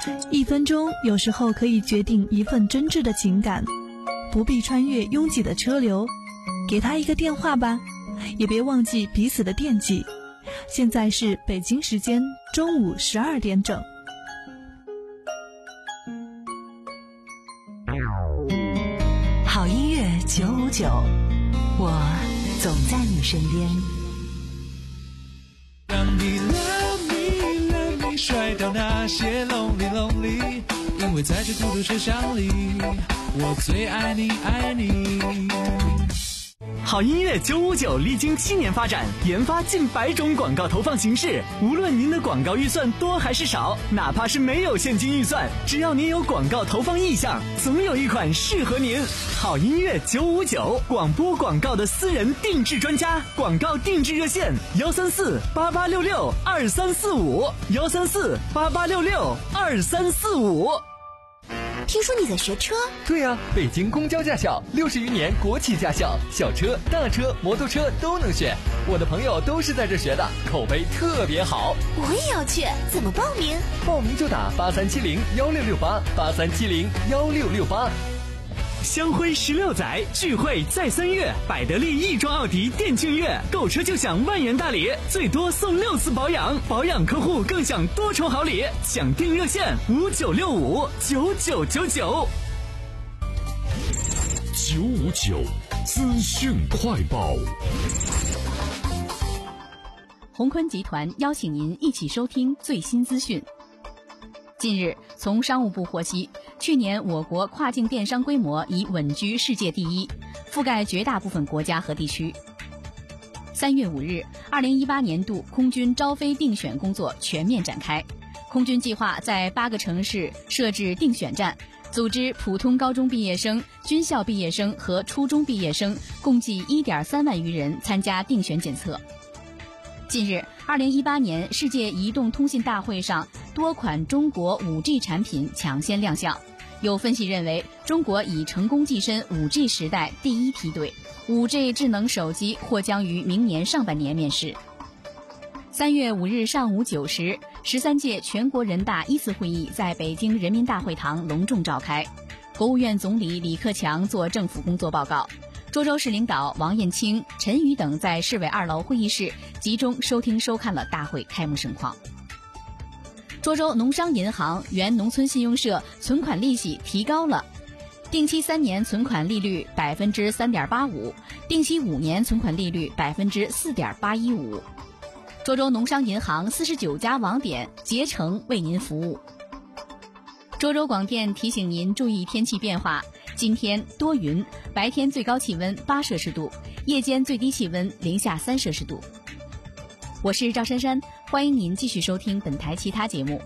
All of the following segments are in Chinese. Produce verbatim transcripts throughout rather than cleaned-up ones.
一分钟有时候可以决定一份真挚的情感，不必穿越拥挤的车流，给他一个电话吧，也别忘记彼此的惦记。现在是北京时间中午十二点整。 好音乐九五九，我总在你身边。 让你 love me love me 甩掉那些 lonely lonely， 因为在这孤独车厢里，我最爱你爱你。 好音乐九五九历经七年发展，研发近百种广告投放形式。无论您的广告预算多还是少，哪怕是没有现金预算，只要您有广告投放意向，总有一款适合您。好音乐九五九，广播广告的私人定制专家，广告定制热线幺三四八八六六二三四五幺三四八八六六二三四五。 听说你在学车？ 对呀、啊，北京公交驾校六十余年国企驾校，小车、大车、摩托车都能选。我的朋友都是在这学的，口碑特别好。 我也要去，怎么报名？ 报名就打八三七零幺六六八八三七零幺六六八。 香辉十六载，聚会在三月，百得利亦庄奥迪店庆月，购车就享万元大礼，最多送六次保养，保养客户更享多重好礼。想订热线五九六五九九九九。 九五九资讯快报。 宏坤集团邀请您一起收听最新资讯。近日，从商务部获悉，去年我国跨境电商规模已稳居世界第一，覆盖绝大部分国家和地区。三月五日，二零一八年度空军招飞定选工作全面展开。空军计划在八个城市设置定选站，组织普通高中毕业生、军校毕业生和初中毕业生共计 一点三万余人参加定选检测。近日，二零一八年世界移动通信大会上，多款中国 五 G 产品抢先亮相。有分析认为，中国已成功跻身 五 G 时代第一梯队， 五 G 智能手机或将于明年上半年面世。三月五日上午九时，十三届全国人大一次会议在北京人民大会堂隆重召开，国务院总理李克强作政府工作报告。涿州市领导王艳清、陈宇等在市委二楼会议室集中收听收看了大会开幕盛况。涿州农商银行原农村信用社存款利息提高了，定期三年存款利率 百分之三点八五， 定期五年存款利率 百分之四点八一五。涿州农商银行四十九家网点竭诚为您服务。涿州广电提醒您注意天气变化，今天多云，白天最高气温八摄氏度，夜间最低气温零下三摄氏度。我是赵珊珊，欢迎您继续收听本台其他节目。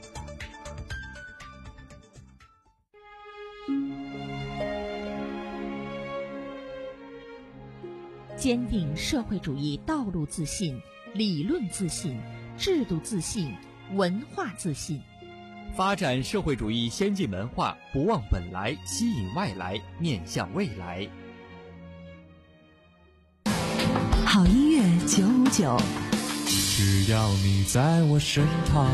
坚定社会主义道路自信、理论自信、制度自信、文化自信。 发展社会主义先进文化，不忘本来，吸引外来，面向未来。 好音乐九五九， 只要你在我身旁。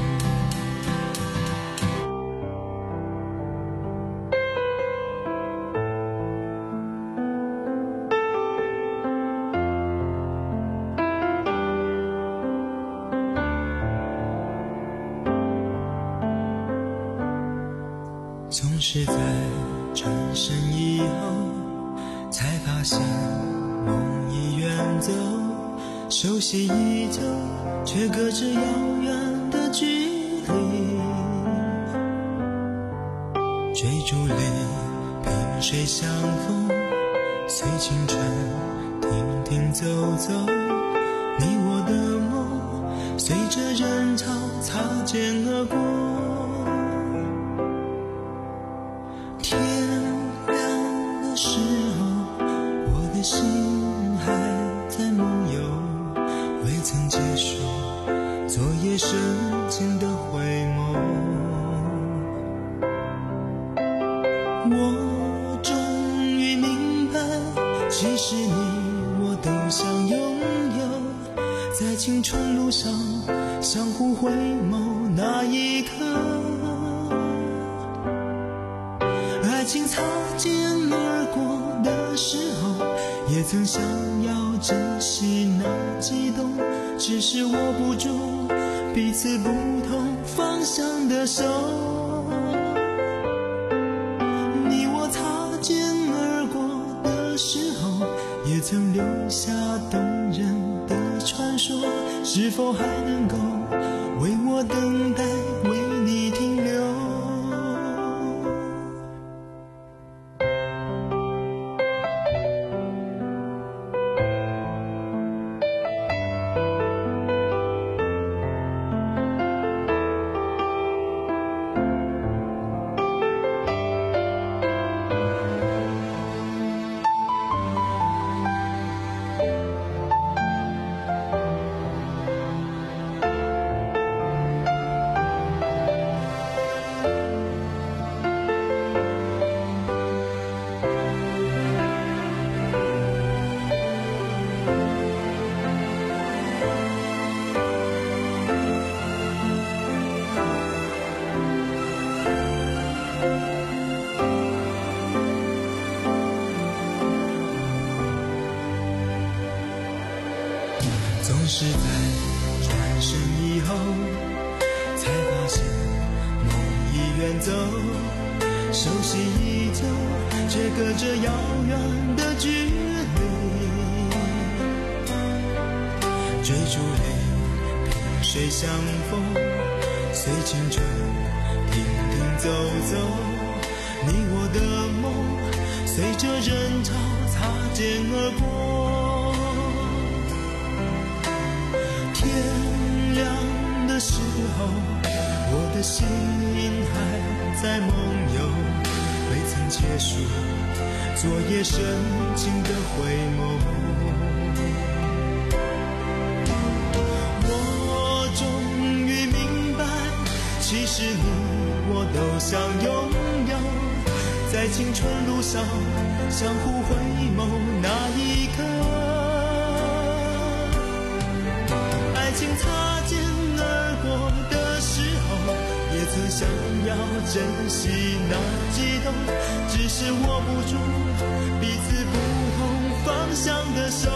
总是在转身以后，才发现梦已远走，熟悉依旧，却隔着遥远的距离。追逐里萍水相逢，随青春停停走走，你我的梦随着人潮擦肩而过。天亮的时候，我的心还在梦游，未曾结束昨夜深情的回眸。我终于明白，其实你我都想拥有，在青春路上相互互回眸那一刻，爱情擦肩而过的时候，也曾想要珍惜那激动，只是握不住彼此不同方向的手。你我擦肩而过的时候，也曾留下动人的传说，是否还能够为我等待，为你停留？总是在转身以后，才发现梦已远走，熟悉依旧，却隔着遥远的距离。追逐里萍水相逢，随青春停停走走，你我的梦随着人潮擦肩而过。天亮的时候，我的心还在梦游，未曾结束昨夜深情的回眸。我终于明白，其实你我都想拥有，在青春路上相互回眸那一刻，爱情擦肩而过的时候，也曾想要珍惜那激动，只是握不住彼此不同方向的手。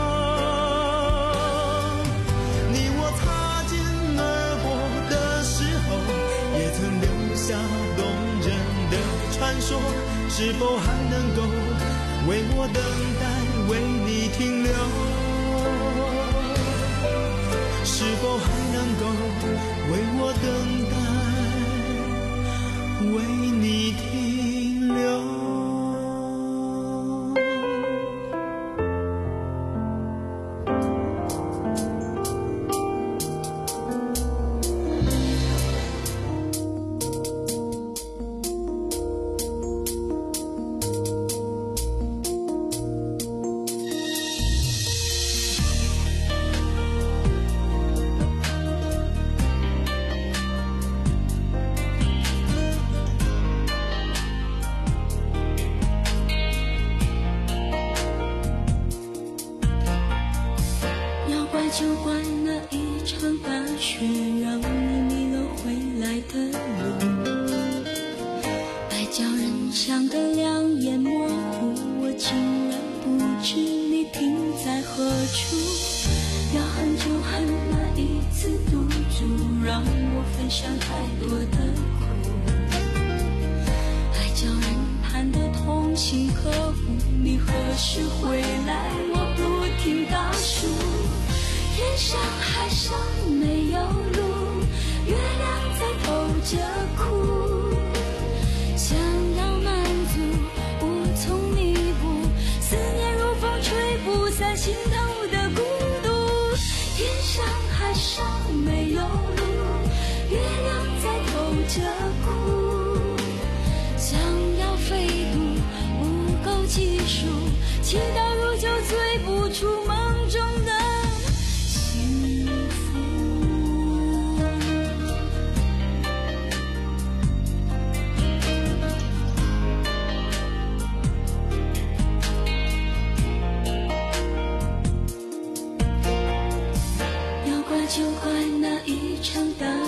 你我擦肩而过的时候，也曾留下动人的传说，是否还能够为我等待，为你停留？是否还能够为我等待，为你停留？ 就怪那一场大雪，让你迷了回来的路，白叫人想得两眼模糊，我竟然不知你停在何处。要恨就恨那一次赌注，让我分享太多的苦，爱叫人盼得痛心呵护，你何时回来，我不停倒数。天上海上没有路，月亮在偷着哭，想要满足无从弥补，思念如风吹不散心头的孤独。天上海上没有路，月亮在偷着哭，想要飞渡不够计数，祈祷如酒醉不出梦中的就怪那一场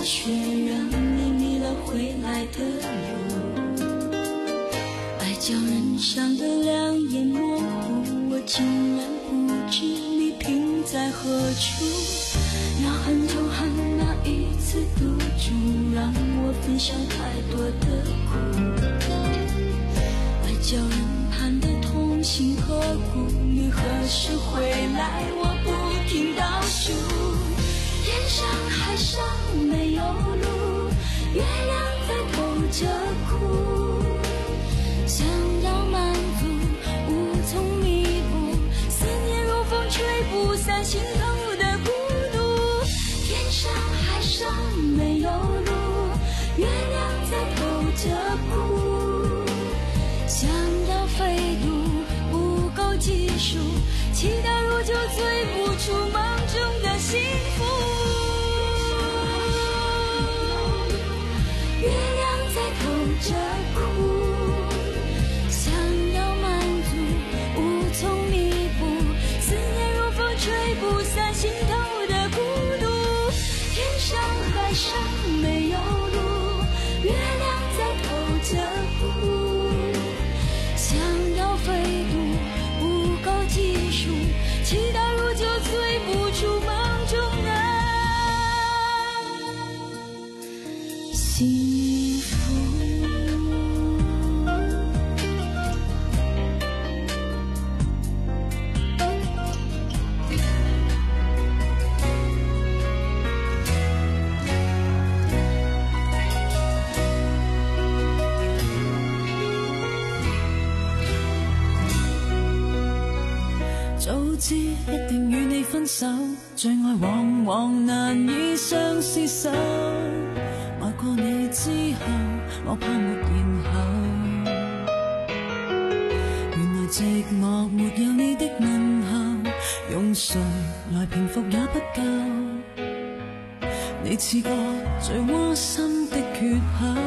雪，让你迷了回来的路。爱叫人伤得两眼模糊，我竟然不知你停在何处。那恨就恨那一次赌注，让我分享太多的苦。爱叫人盼得痛心刻骨，你何时回来？我不停倒数。天上海上没有路，月亮在偷着哭。想要满足，无从弥补，思念如风吹不散心头的孤独。天上海上没有路，月亮在偷着哭。想要飞渡，不够技术，祈祷如就醉不出梦中的幸福。月亮在偷着哭，想要满足，无从弥补，思念如风吹不散心头的孤独。天上海上没有路，月亮在偷着哭。想要飞渡，不够技术，祈祷如就醉不出梦中的幸福。 早知一定與你分手，最愛往往難以相廝守。愛過你之後，我怕沒然後。原來寂寞沒有你的問候，用誰來平復也不夠。你似個最窩心的缺口。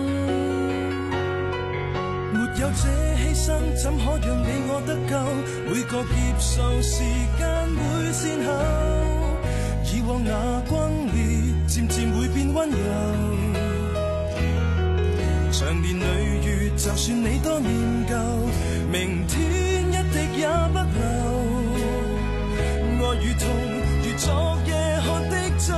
沒有這犧牲，怎可讓你我得救？每個劫數，時間會善後。以往那轟烈，漸漸會變溫柔。長年累月，就算你多念舊，明天一滴也不留。愛與痛，如昨夜喝的酒。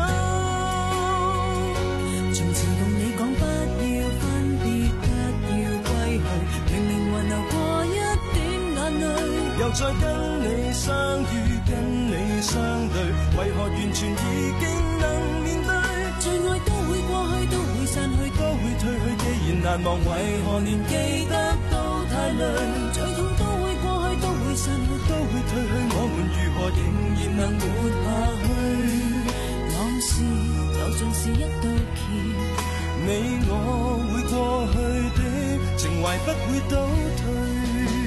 從前同你講不要分別，不要歸去，明明還流過一點眼淚，又再跟你相遇，跟你相對，為何完全已經能面對？最愛都會過去，都會散去，都會退去，既然難忘，為何連記得都太累？最痛都會過去，都會散去，都會退去，我們如何仍然能活下去？往事就像是一道橋，你我會過去的情懷不會倒退。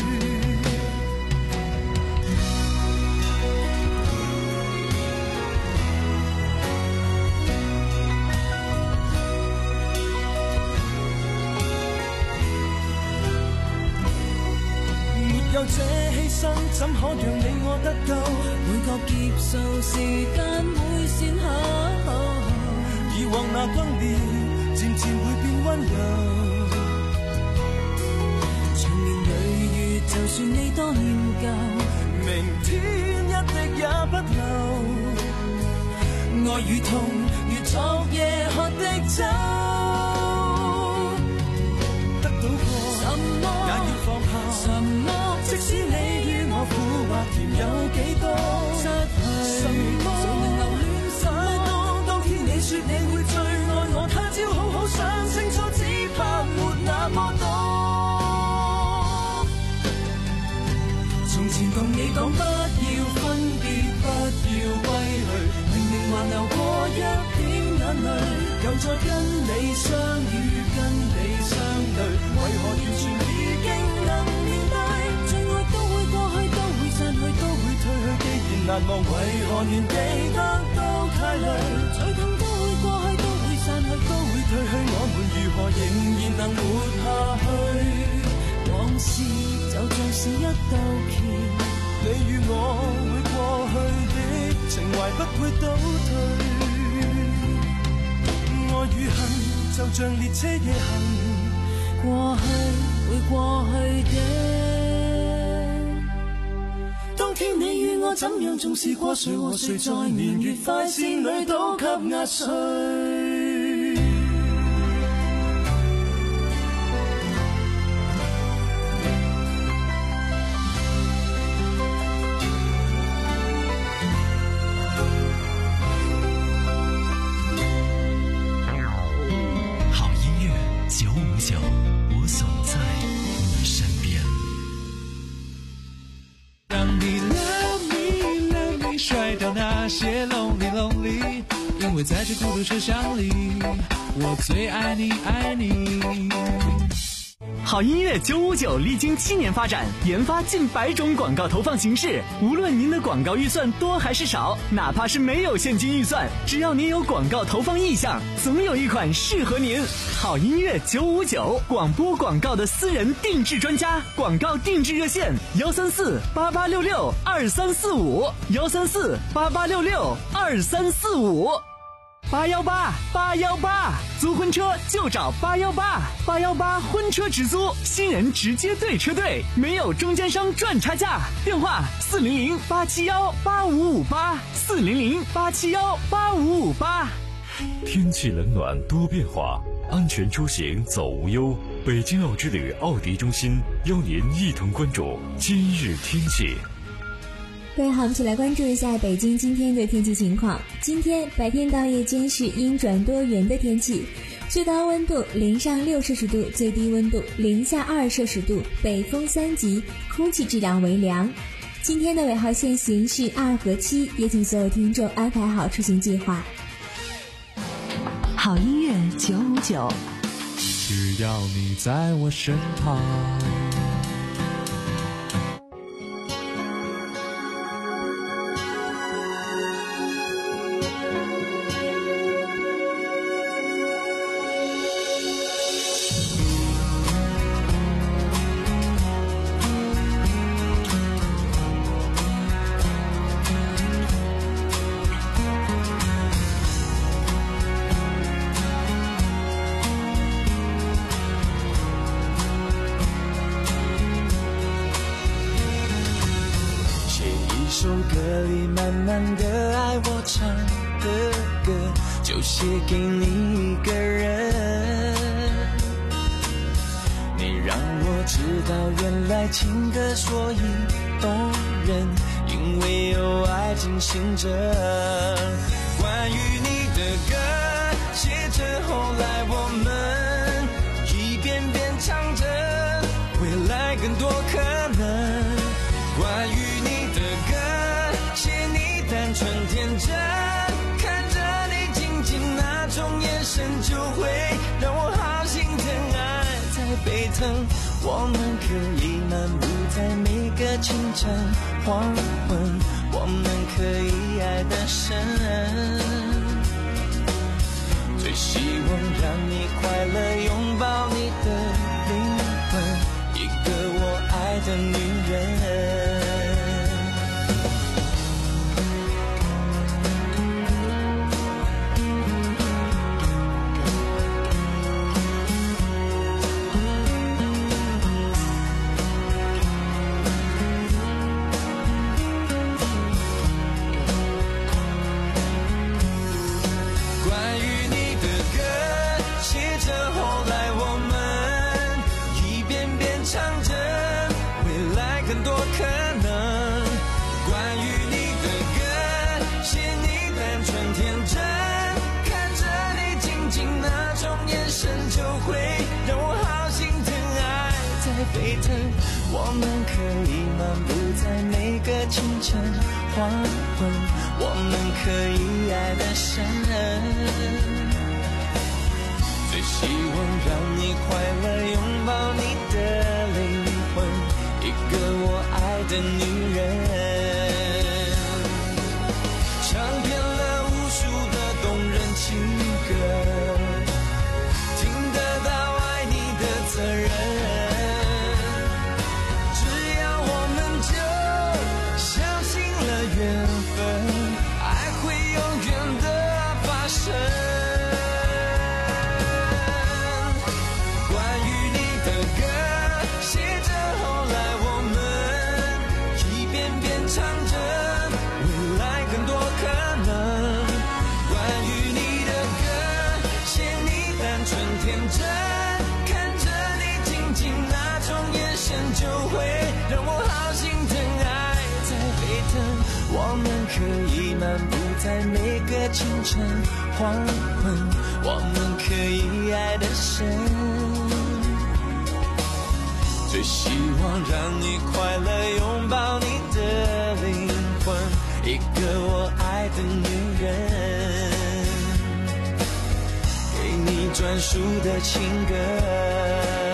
沒有這犧牲，怎可讓你我得救？每個劫數，時間會善後。以往那轟烈，漸漸會變溫柔。長年累月，就算你多念舊，明天一滴也不留。愛與痛，如昨夜喝的酒。得到過，什麼也要放下。什麼？即使你與我苦或甜有幾多，失去什麼就能留戀什麼。當天你說你會最愛我，他朝好好想清楚，只怕沒那麼多。從前同你講不要分別，不要歸去，明明還流過一點眼淚，又再跟你相遇，跟你相對，為何完全已經能面對？難忘，為何連記得都太累？最痛都會過去，都會散去，都會退去，我們如何仍然能活下去？往事就像是一道橋，你與我會過去的情懷不會倒退。 就像列車夜行， 過去會過去的。 當天你與我怎樣重視過，誰和誰在年月快線裏都給壓碎。 九五九，我总在你身边。 让你 love me love me 甩掉那些 lonely lonely， 因为在这孤独车厢里，我最爱你爱你。 好音乐九五九历经七年发展，研发近百种广告投放形式。无论您的广告预算多还是少，哪怕是没有现金预算，只要您有广告投放意向，总有一款适合您。好音乐九五九，广播广告的私人定制专家，广告定制热线：幺三四八八六六二三四五，幺三四八八六六二三四五。八幺八八幺八，租婚车就找八幺八，八幺八婚车直租，新人直接对车队，没有中间商赚差价。电话四零零八七幺八五五八，四零零八七幺八五五八。 天气冷暖多变化，安全出行走无忧。北京奥之旅奥迪中心邀您一同关注今日天气。 各位好，我们一起来关注一下北京今天的天气情况。今天白天到夜间是阴转多云的天气，最高温度零上六摄氏度，最低温度零下二摄氏度，北风三级，空气质量为良。今天的尾号限行是二和七，也请所有听众安排好出行计划。 好音乐九五九， 只要你在我身旁。 首歌里满满的爱，我唱的歌就写给你一个人。你让我知道原来情歌所以动人，因为有爱进行着。关于你的歌写着后来我们一遍遍唱着未来更多可能。关于你的歌写你单纯天真，看着你静静那种眼神就会让我好心疼，爱在沸腾。我们可以漫步在每个清晨黄昏，我们可以爱得深，最希望让你快乐，拥抱你的灵魂，一个我爱的女人。沸腾，我们可以漫步在每个清晨黄昏，我们可以爱得深，最希望让你快乐，拥抱你的灵魂，一个我爱的女人。唱遍了无数的动人情歌，听得到爱你的责任，缘分，爱会永远的发生。 天真，看着你静静那种眼神，就会让我好心疼，爱在沸腾。我们可以漫步在每个清晨黄昏，我们可以爱得深，最希望让你快乐，拥抱你的灵魂，一个我爱的女人，给你专属的情歌。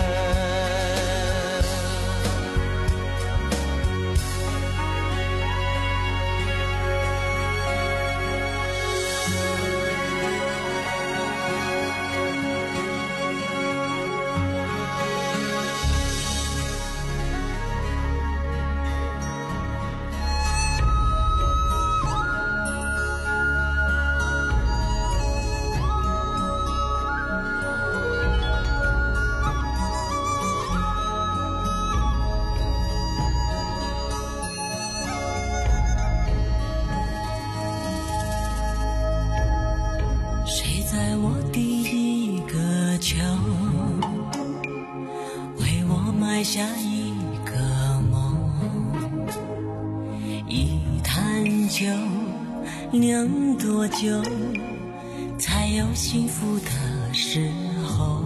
下一个梦，一坛酒，酿多久才有幸福的时候？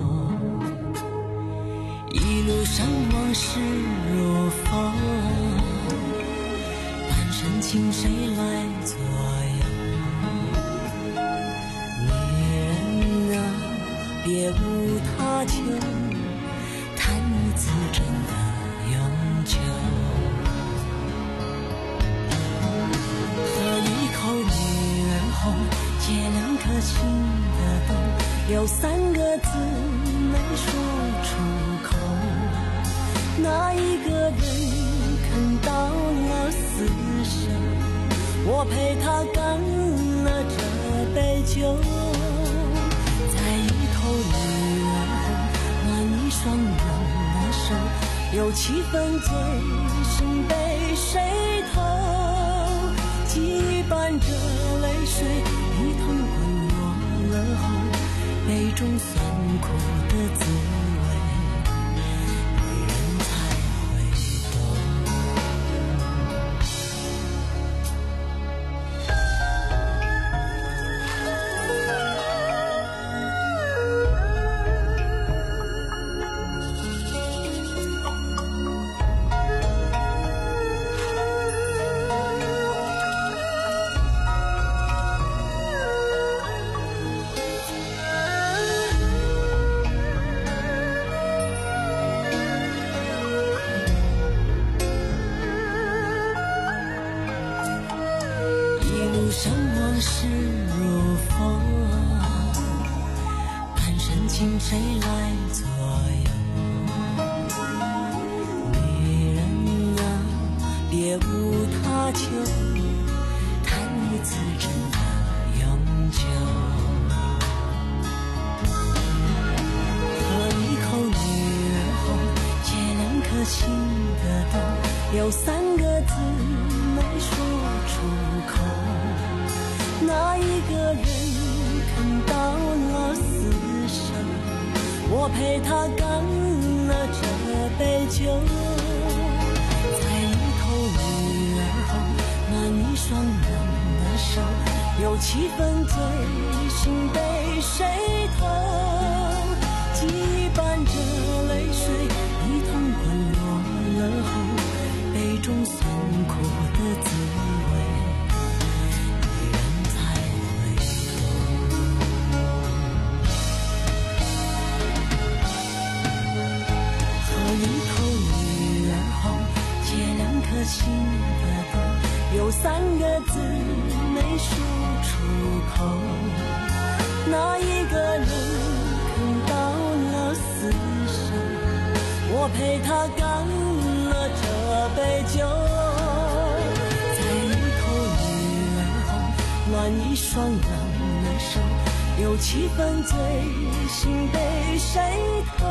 一路上往事如风，半生情谁来左右？女人啊，别无他求，谈一次真的永久。喝一口女儿红，借两颗心的洞，有三个字没说出口。哪一个人肯到了死生，我陪他干了这杯酒。在一头女儿红，暖一双暖的手，有七分醉心被谁偷，羁绊着泪水一同滚落了后，杯中酸苦的滋味女人才会懂。生往事如风，半生情谁来左右？女人啊，别无他求，谈一次真的永久。喝一口女儿红，借两颗心的洞，有三个字没说出口。哪一个人肯到了死生，我陪他干了这杯酒。在一头女儿红，暖一双暖的手，有七分醉心被谁偷，羁绊着泪水一同滚落了后，杯中酸苦的滋味心的洞，有三个字没说出口。哪一个人肯到了死生，我陪他干了这杯酒。在一头女儿红，暖一双暖的手，有七分醉心被谁偷，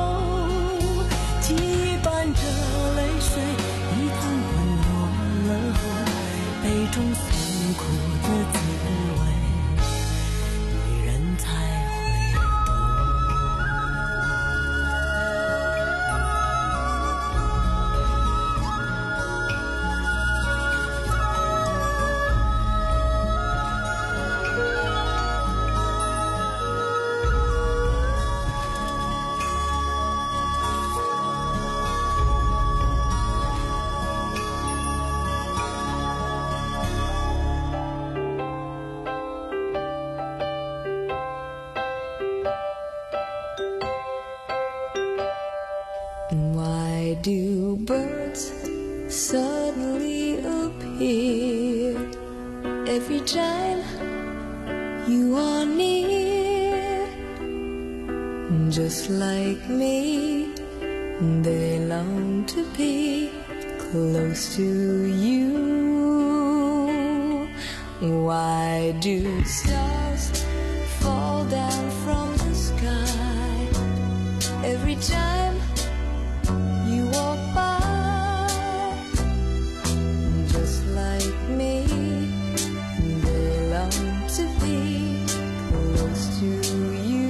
羁绊着泪水一同滚了后，杯中酸苦的滋味女人才会懂。 suddenly appear every time you are near. Just like me, they long to be close to you. Why do stars fall down from the sky every time you walk by? Just like me, they long to be close to you.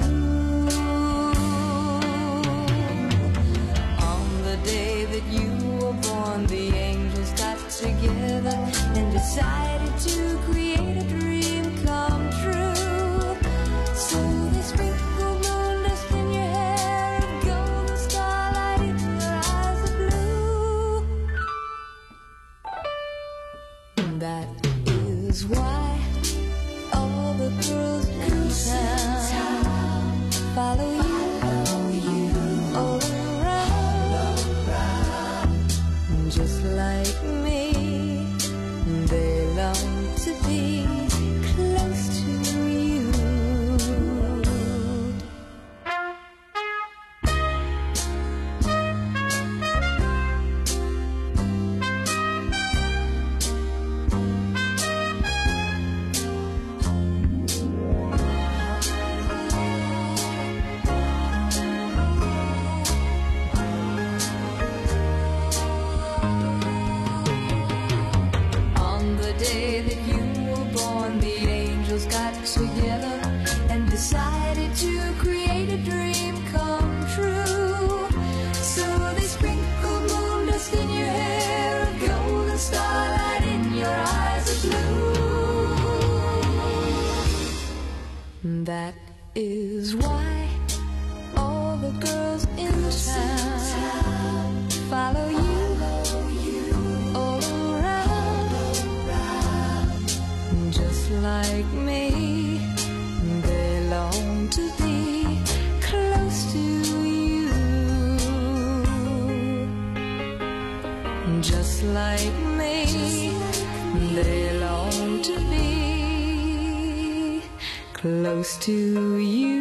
On the day that you were born, the angels got together and decided to create a dream come true. So they sprinkled moon dust in your hair and golden starlight in your eyes of blue. That is why all the girls in town follow you all around. Just like me, they long to be close to you. On the day that you were born, the angels got together and decided to create a dream come true. So they sprinkled moon dust in your hair and golden starlight in your eyes of blue. That is why all the girls in town follow you all around. Just like me, they long to be close to you. Just like me, they long to be close to you.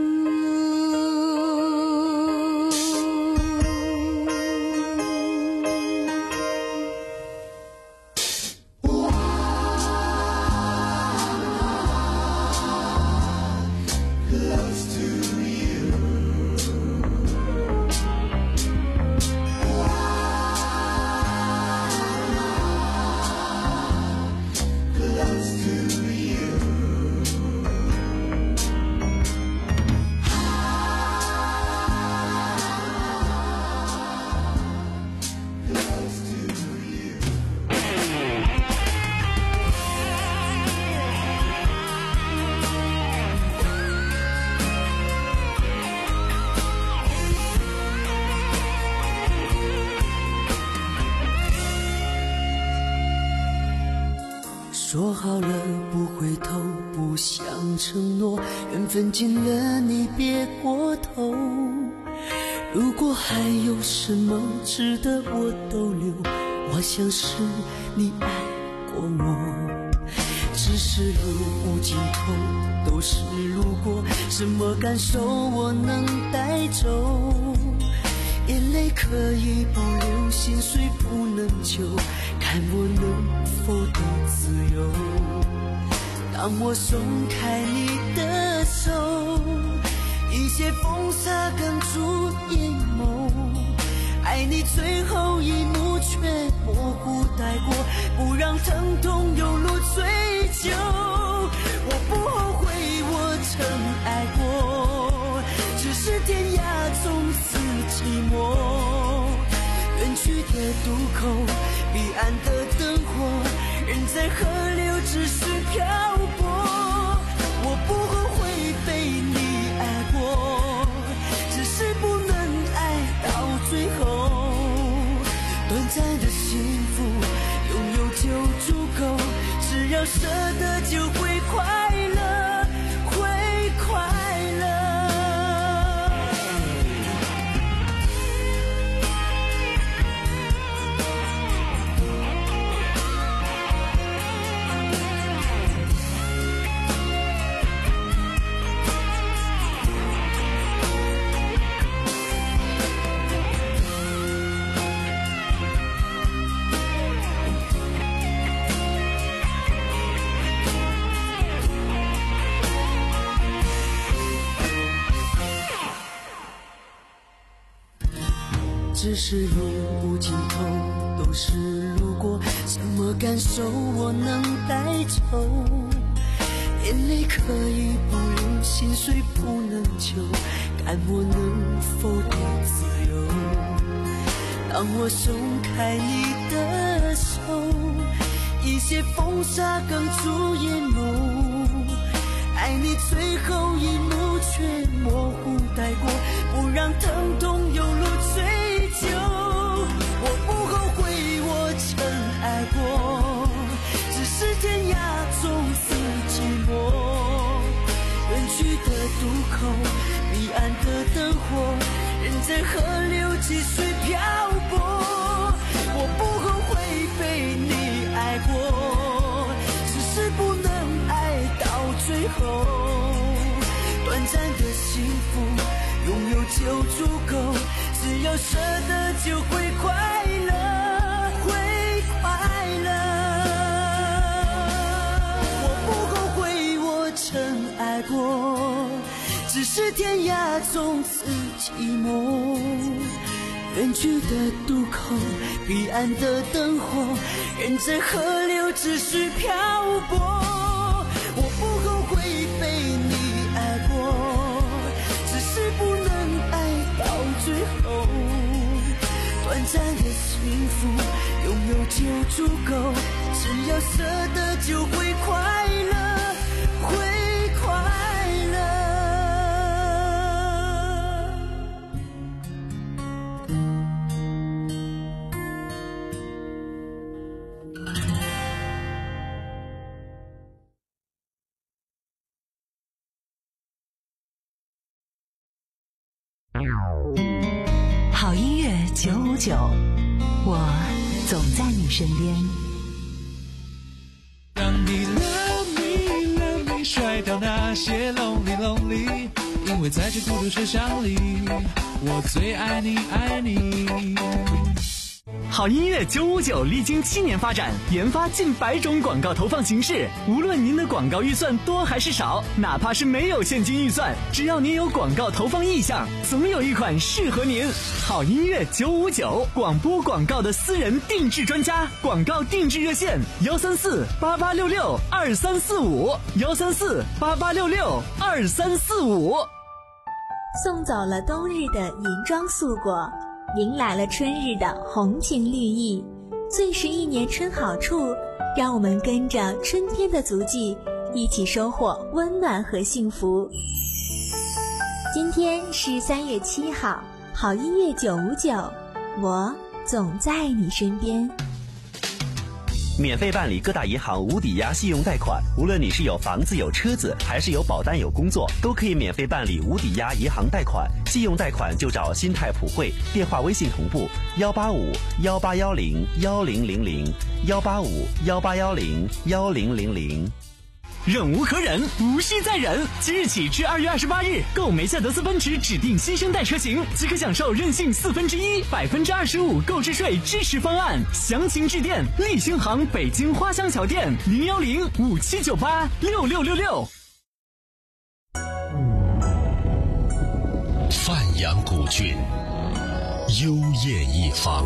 说好了不回头，不想承诺，缘分尽了你别过头。如果还有什么值得我逗留，我想是你爱过我。只是路无尽头，都是路过，什么感受我能带走？眼泪可以不流，心碎不能救，看我能否得自由。当我松开你的手，一切风沙哽住眼眸，爱你最后一幕却模糊带过，不让疼痛有路追究。我不后悔我曾爱过，只是天涯从此寂寞。远去的渡口，彼岸的灯火，人在河流只是漂泊。我不后悔被你爱过，只是不能爱到最后。短暂的幸福拥有就足够，只要舍得就会快乐，会快乐。 只是永无尽头，都是路过，什么感受我能带走？眼泪可以不流，心碎不能救，看我能否得自由。当我松开你的手，一些风沙哽住眼眸，爱你最后一幕却模糊带过，不让疼痛有路追究。我不后悔我曾爱过，只是天涯总是寂寞。远去的渡口，彼岸的灯火，人在河流继续漂泊。我不后悔被你爱过，只是不能爱到最后。短暂的幸福拥有就足够，只要舍得就会快乐，会快乐。我不后悔我曾爱过，只是天涯总是寂寞。远去的渡口，彼岸的灯火，人在河流只是漂泊。我不后悔被你爱过，只是不能爱到最后。短暂的幸福拥有就足够，只要舍得就会快乐，会快乐。 好音乐九五九，我总在你身边。 让你 love me love me 甩掉那些 lonely lonely， 因为在这孤独车厢里，我最爱你爱你。 好音乐九五九历经七年发展，研发近百种广告投放形式。无论您的广告预算多还是少，哪怕是没有现金预算，只要您有广告投放意向，总有一款适合您。好音乐九五九，广播广告的私人定制专家，广告定制热线：幺三四八八六六二三四五，幺三四八八六六二三四五。 送走了冬日的银装素裹，迎来了春日的红情绿意，最是一年春好处，让我们跟着春天的足迹，一起收获温暖和幸福。今天是三月七号，好音乐九五九，我总在你身边。 免费办理各大银行无抵押信用贷款，无论你是有房子有车子，还是有保单有工作，都可以免费办理无抵押银行贷款。信用贷款就找新泰普惠，电话微信同步幺八五幺八幺零幺零零零幺八五幺八幺零幺零零零。 忍无可忍，无需再忍。即日起至二月二十八日，购梅赛德斯奔驰指定新生代车型，即可享受任性四分之一、百分之二十五购置税支持方案。详情致电立星行北京花乡桥店零幺零五七九八六六六六。 范阳古郡，幽艳一方，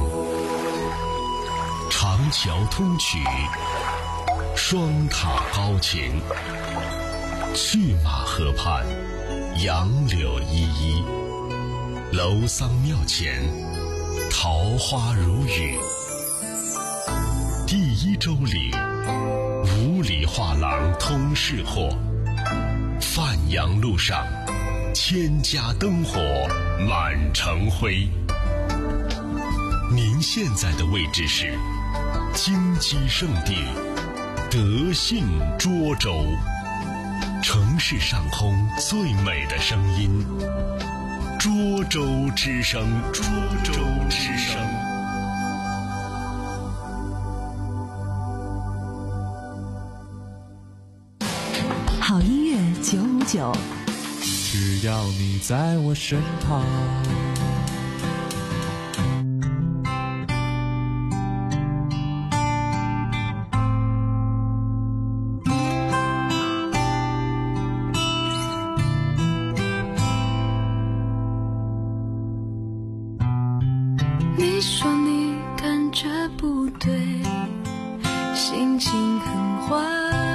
长桥通衢，双塔高擎，去马河畔，杨柳依依，楼桑庙前，桃花如雨。第一周里，五里画廊通市货，范阳路上，千家灯火满城辉。您现在的位置是金鸡圣地德信涿州，城市上空最美的声音，涿州之声，涿州之声。 好音乐九五九， 只要你在我身旁。 你说你感觉不对，心情很坏，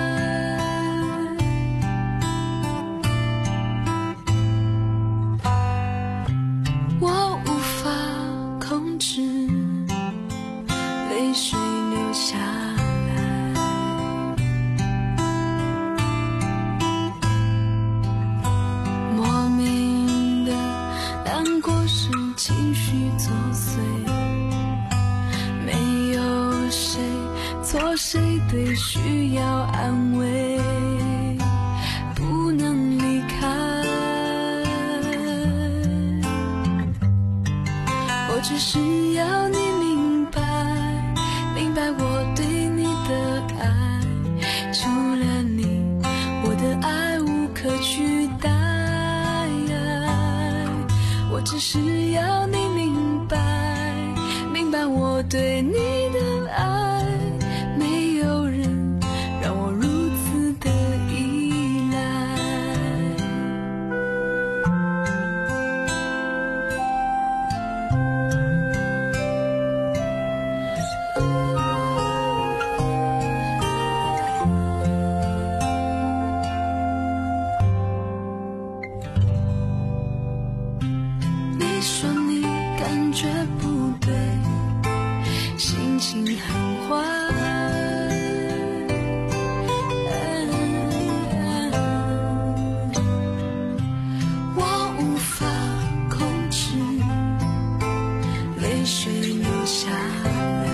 我无法控制泪水流下来，莫名的难过是情绪作祟，没有谁错谁对，需要安慰，不能离开。我只是要你明白，明白我对你的爱，除了你，我的爱无可取代。我只是要你明白，明白我对你的爱，没有人让我如此的依赖。你说你感觉不对，心情很坏，我无法控制泪水流下来，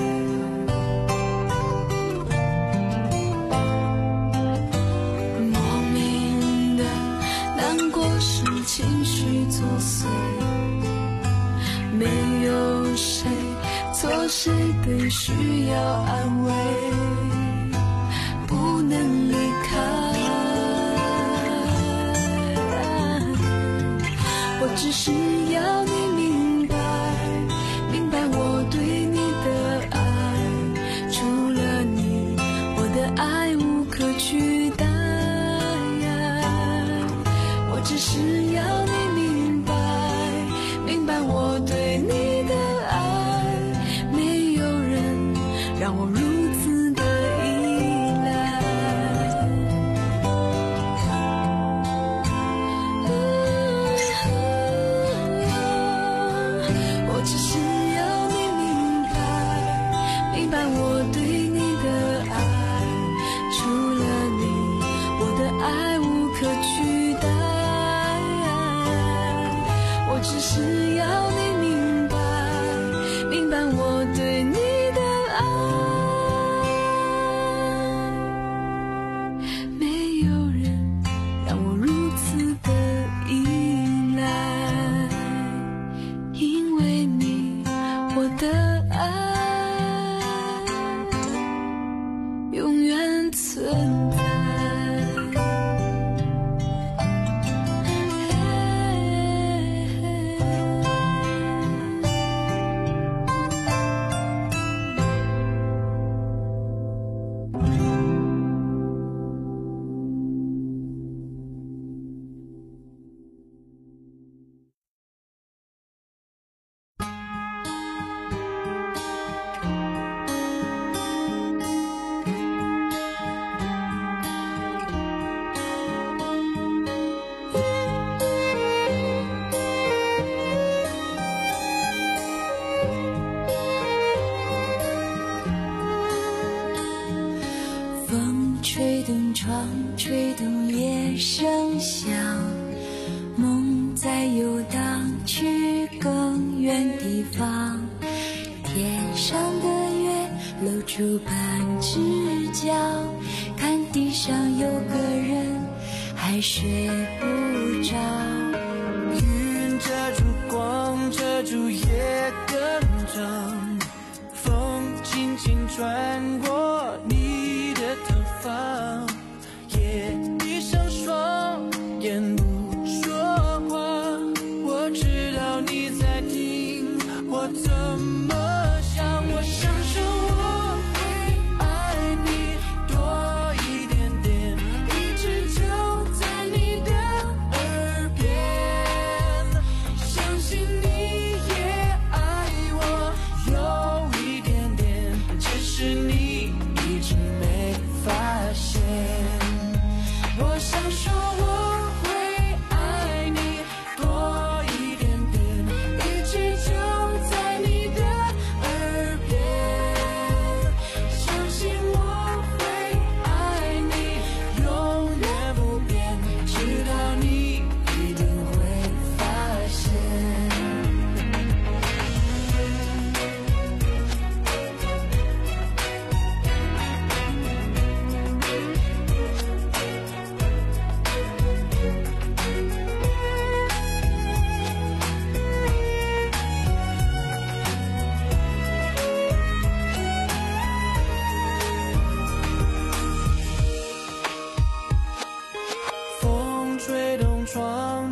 莫名的难过是情绪作祟，没有谁错谁对，需要安慰，不能离开。我只是要你明白，明白我对你的爱，除了你，我的爱无可取代。我只是要你明白，明白我对你的爱，没有人让我如此的依赖。我只是要你明白，明白我对你的爱，除了你，我的爱无可取代。我只是要你明白，明白我对你的爱，没有人让我如此的依赖，因为你，我的爱永远存在。吹动窗，吹动夜声响，梦在游荡，去更远地方。天上的月露出半只脚，看地上有个人还睡不着。 云遮住光，遮住夜更长，风轻轻穿过你的头发，夜闭上双眼不说话，我知道你在听我怎么想，我想说我会爱你多一点点，一直就在你的耳边，相信你也爱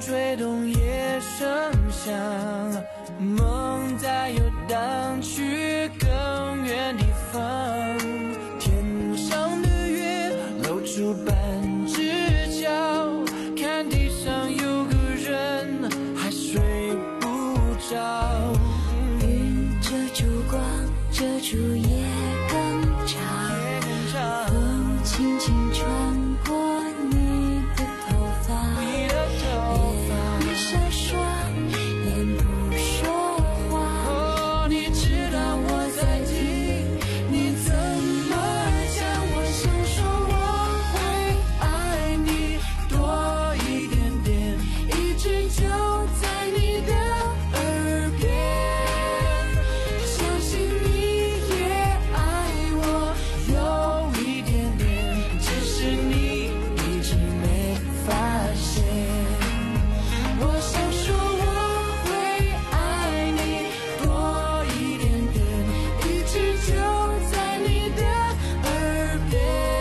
吹动夜声响，梦在游荡去更远地方。天上的月露出半只脚，看地上有个人还睡不着。 云遮住光，遮住夜更长，风轻轻穿过你的头发，夜里闪烁，眼不说话。你知道我在听，你怎么讲？我想说我会爱你多一点点，一直就在你的耳边，相信你也爱我有一点点，只是你一直没发现。我想说我会爱你多一点点，一直就在你的耳边，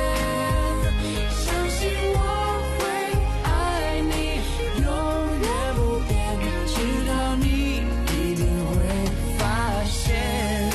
相信我会爱你永远不变，直到你一定会发现。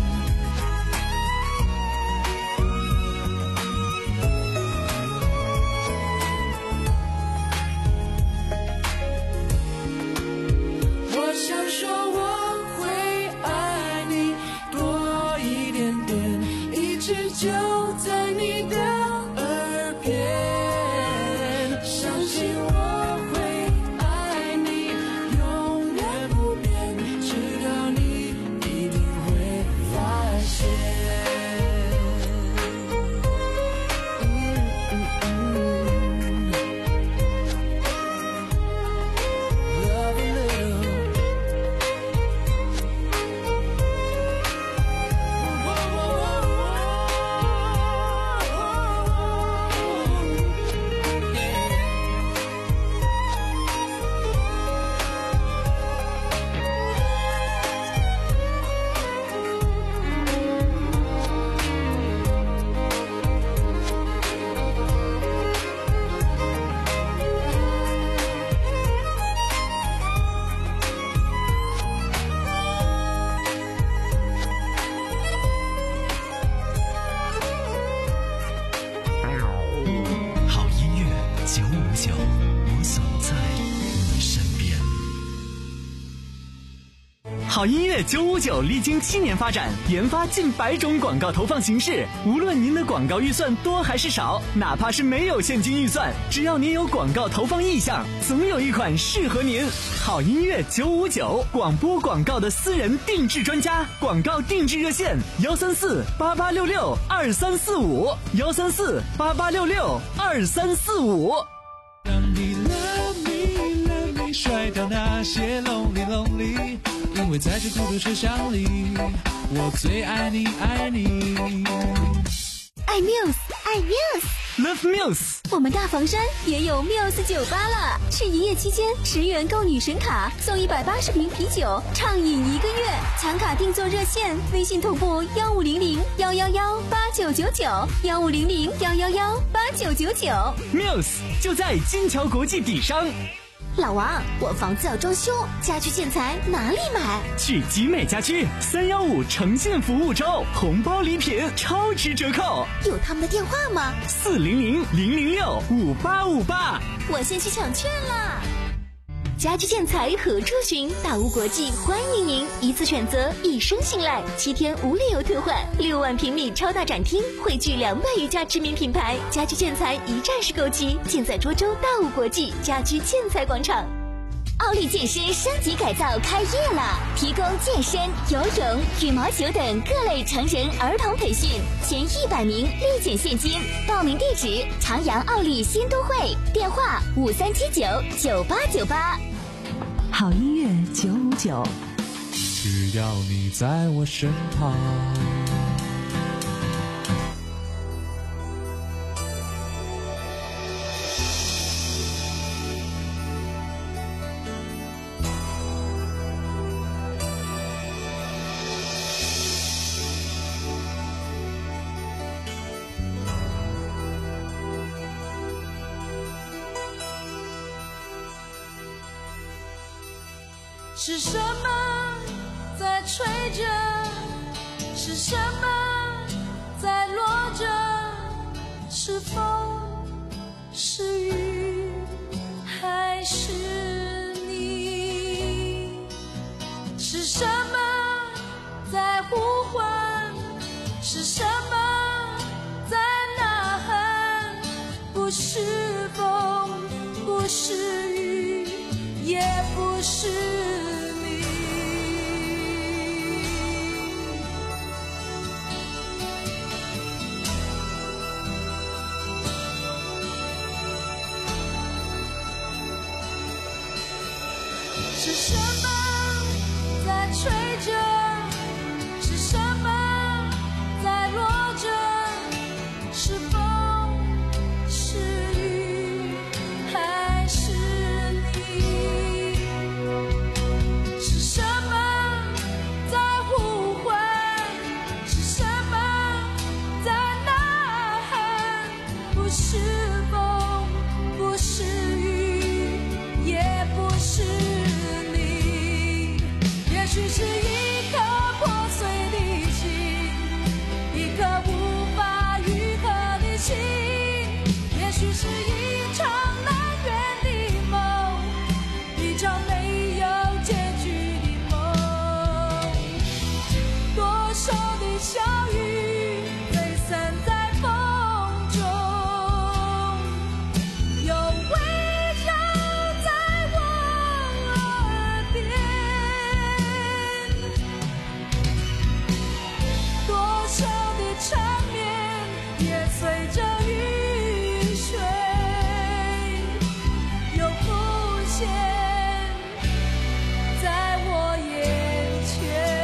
我想说我会爱你多一点点，一直就在你的耳边，相信我会爱你永远不变，直到你一定会发现。Love a little. 好音乐九五九历经七年发展，研发近百种广告投放形式。无论您的广告预算多还是少，哪怕是没有现金预算，只要您有广告投放意向，总有一款适合您。好音乐九五九，广播广告的私人定制专家，广告定制热线：幺三四八八六六二三四五，幺三四八八六六二三四五。 让你 love me love me， 甩掉那些 lonely lonely， 因为在这孤独车厢里，我最爱你爱你。 爱 Muse， 爱 Muse，Love Muse。 我们大房山也有 Muse 酒吧了，是营业期间十元购女神卡送一百八十瓶啤酒，畅饮一个月。抢卡订座热线：微信同步幺五零零幺幺幺八九九九，幺五零零幺幺幺八九九九。 Muse 就在金桥国际底商。 老王，我房子要装修，家居建材哪里买？ 去集美家居三幺五诚信服务周，红包礼品超值折扣。 有他们的电话吗？ 四零零零零六五八五八。 我先去抢券了。家居建材何处寻？大屋国际欢迎您，一次选择，一生信赖，七天无理由退换，六万平米超大展厅，汇聚两百余家知名品牌，家居建材一站式购齐，尽在涿州大屋国际家居建材广场。奥利健身升级改造开业了，提供健身、游泳、羽毛球等各类成人儿童培训，前一百名立减现金。报名地址：长阳奥利新都会，电话五三七九九八九八。 好音乐九五九， 只要你在我身旁。 是什么在吹着？是什么在落着？是风，是雨，还是你？是什么在呼唤？是什么在呐喊？不是风，不是雨，也不是你。是什么在吹着？是什么在落着？是风，是雨，还是你？是什么在呼唤？是什么在呐喊？不是风，不是雨，也不是你。也许是一颗破碎的心，一颗无法愈合的心，也许是一场难圆的梦，一场没有结局的梦。多少的小雨飞散在风中，又围绕在我耳边。多少的缠绵也随着雨水又浮现在我眼前。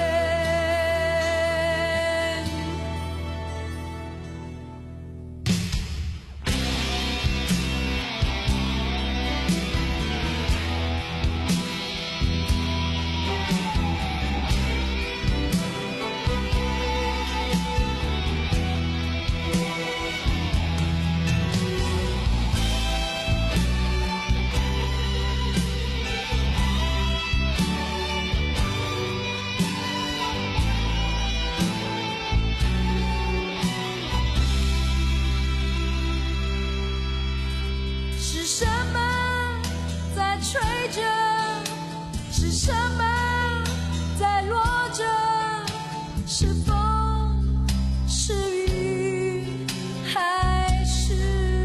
是什么在吹着？是什么在落着？是风，是雨，还是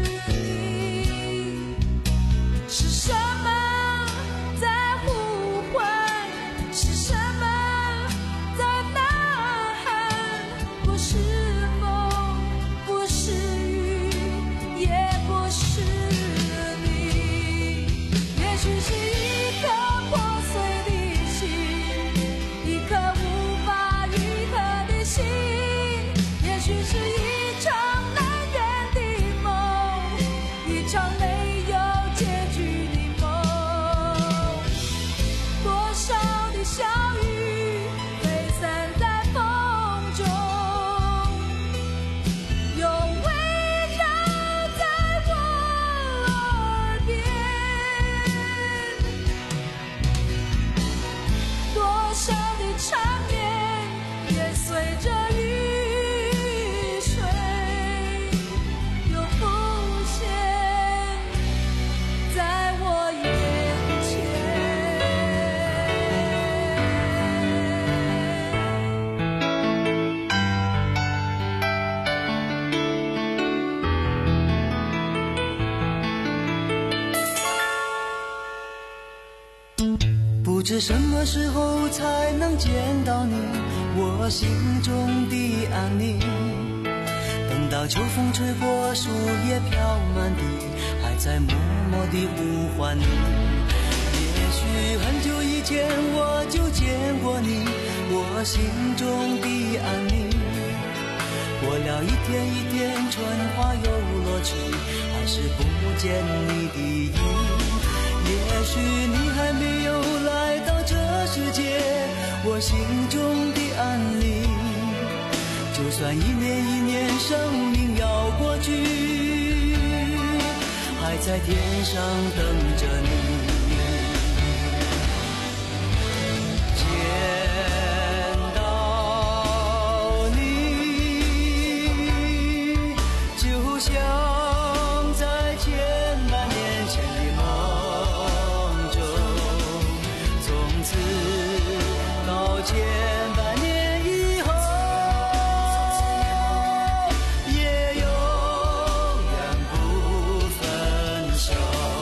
你？是什么在呼唤？是什么在呐喊？不是风，不是雨，也不是你。也许是一颗破碎的心，一颗无法愈合的心，也许是一场难圆的梦，一场没有结局的梦。多少的小雨飞散在风中，又围绕在我耳边。多少的缠绵也随着雨水又浮现在我眼前。 不知什么时候才能见到你，我心中的安宁。等到秋风吹过，树叶飘满地，还在默默地呼唤你。也许很久以前我就见过你，我心中的安宁。过了一天一天，春花又落去，还是不见你的影。也许你还没有来到这世界，我心中的安宁。就算一年一年生命要过去，还在天上等着你。 此刀剑百年以后，也永远不分手。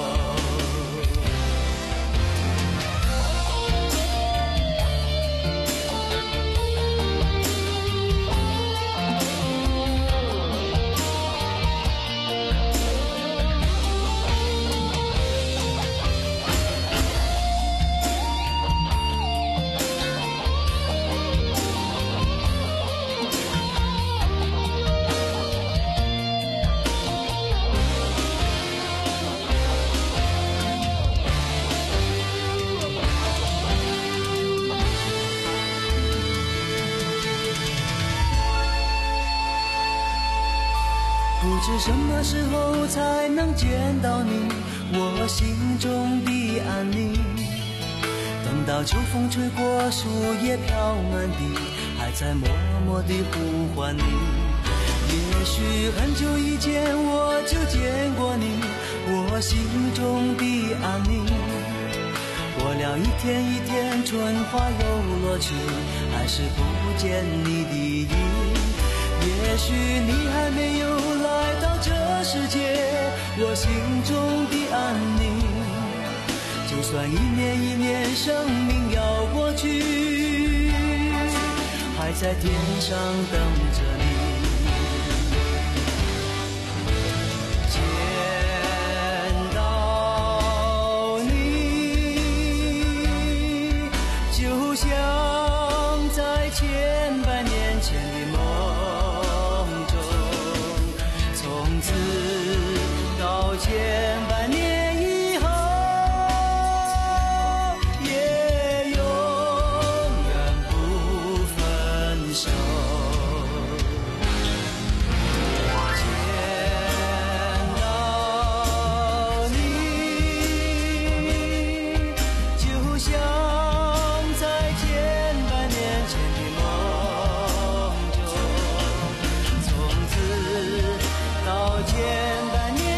不知什么时候才能见到你，我心中的安宁。等到秋风吹过，树叶飘满地，还在默默地呼唤你。也许很久以前我就见过你，我心中的安宁。过了一天一天，春花又落去，还是不见你的影。也许你还没有来到这世界，我心中的安宁。就算一年一年生命要过去，还在天上等着你。见到你，就像在千百年前的梦，到千百年以后，也永远不分手。见到你，就像在千百年前的梦中，从此到千百年。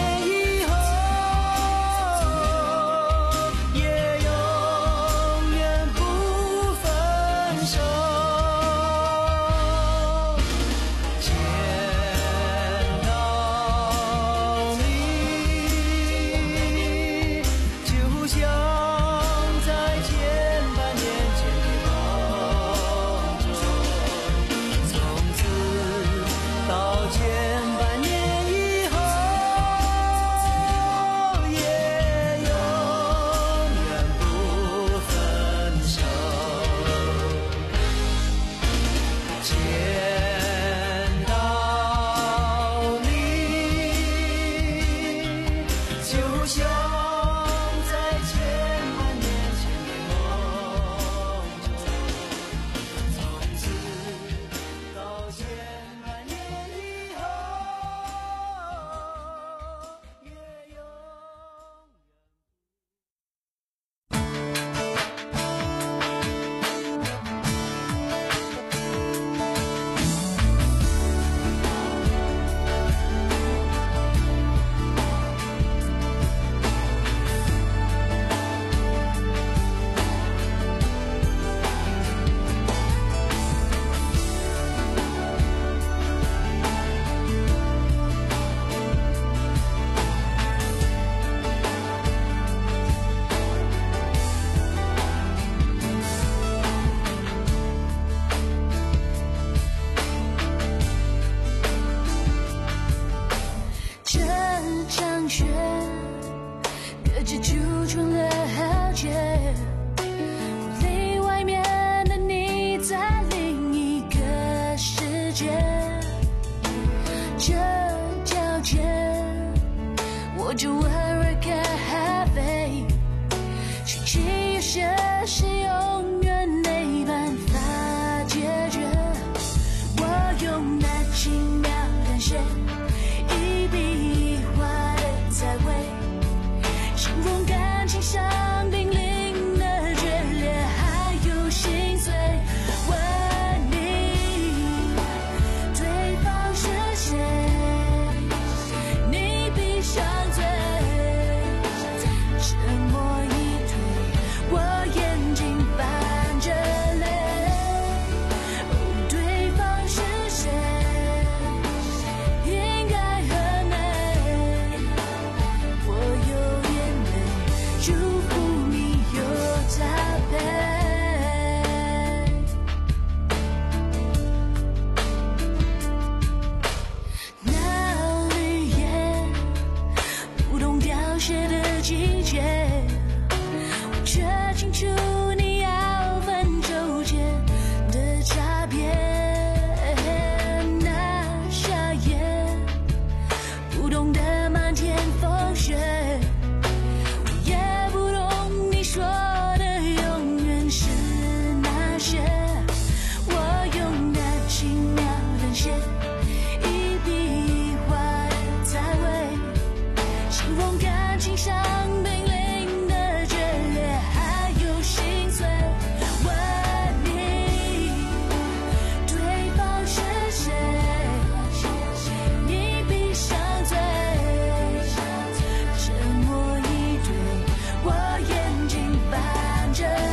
沉默一推，我眼睛白。 着。